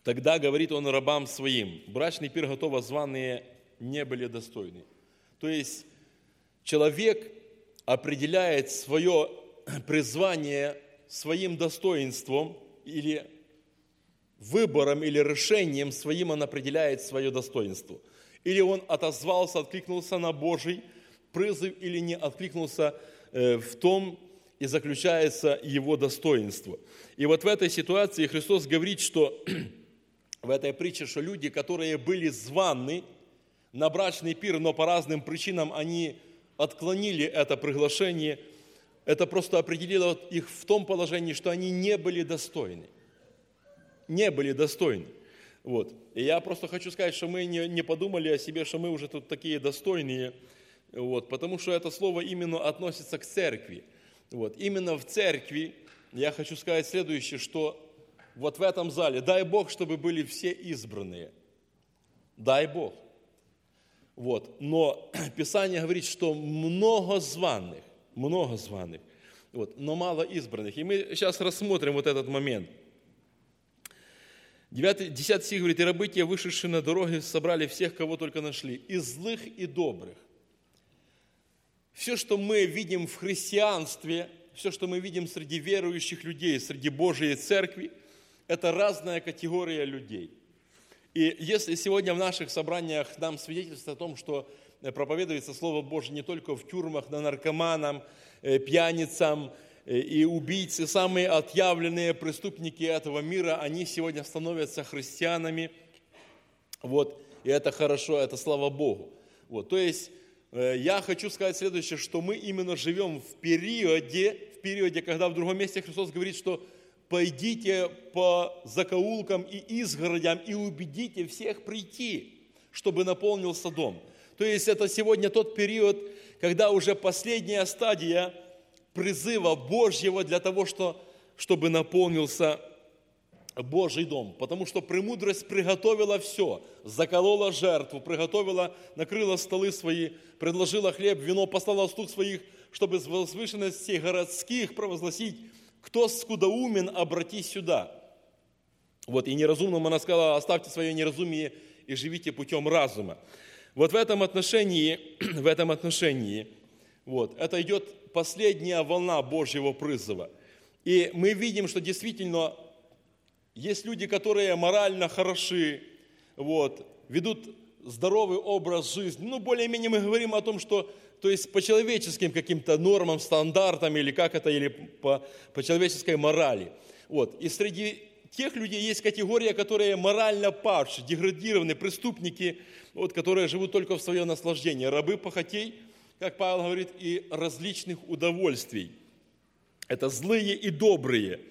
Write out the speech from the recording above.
Тогда говорит он рабам своим: брачный пир готов, а званые не были достойны. То есть человек определяет свое призвание своим достоинством или выбором, или решением своим он определяет свое достоинство. Или он отозвался, откликнулся на Божий призыв, или не откликнулся, в том и заключается его достоинство. И вот в этой ситуации Христос говорит, что в этой притче, что люди, которые были званы на брачный пир, но по разным причинам они отклонили это приглашение, это просто определило их в том положении, что они не были достойны. Не были достойны. Вот. И я просто хочу сказать, что мы не подумали о себе, что мы уже тут такие достойные, вот, потому что это слово именно относится к церкви. Вот. Именно в церкви я хочу сказать следующее, что вот в этом зале, дай Бог, чтобы были все избранные. Дай Бог. Вот. Но Писание говорит, что много званых, вот, но мало избранных. И мы сейчас рассмотрим вот этот момент. 10 стих говорит: «И рабы те, вышедшие на дороги, собрали всех, кого только нашли, и злых, и добрых». Все, что мы видим в христианстве, все, что мы видим среди верующих людей, среди Божьей Церкви, это разная категория людей. И если сегодня в наших собраниях нам свидетельствует о том, что проповедуется Слово Божье не только в тюрьмах, но наркоманам, пьяницам и убийцы, самые отъявленные преступники этого мира, они сегодня становятся христианами. Вот. И это хорошо, это слава Богу. Вот. То есть я хочу сказать следующее, что мы именно живем в периоде, когда в другом месте Христос говорит, что пойдите по закоулкам и изгородям и убедите всех прийти, чтобы наполнился дом. То есть это сегодня тот период, когда уже последняя стадия призыва Божьего для того, чтобы наполнился Божий дом. Потому что премудрость приготовила все, заколола жертву, приготовила, накрыла столы свои, предложила хлеб, вино, послала слуг своих, чтобы с возвышенностей городских провозгласить: кто скудоумен, обратись сюда. Вот, и неразумным она сказала: оставьте свое неразумие и живите путем разума. Вот в этом отношении, вот, это идет последняя волна Божьего призыва. И мы видим, что действительно есть люди, которые морально хороши, вот, ведут здоровый образ жизни. Ну, более-менее мы говорим о том, что, то есть по человеческим каким-то нормам, стандартам, или как это, или по человеческой морали. Вот. И среди тех людей есть категория, которые морально падшие, деградированные, преступники, вот, которые живут только в свое наслаждение. Рабы похотей, как Павел говорит, и различных удовольствий. Это злые и добрые.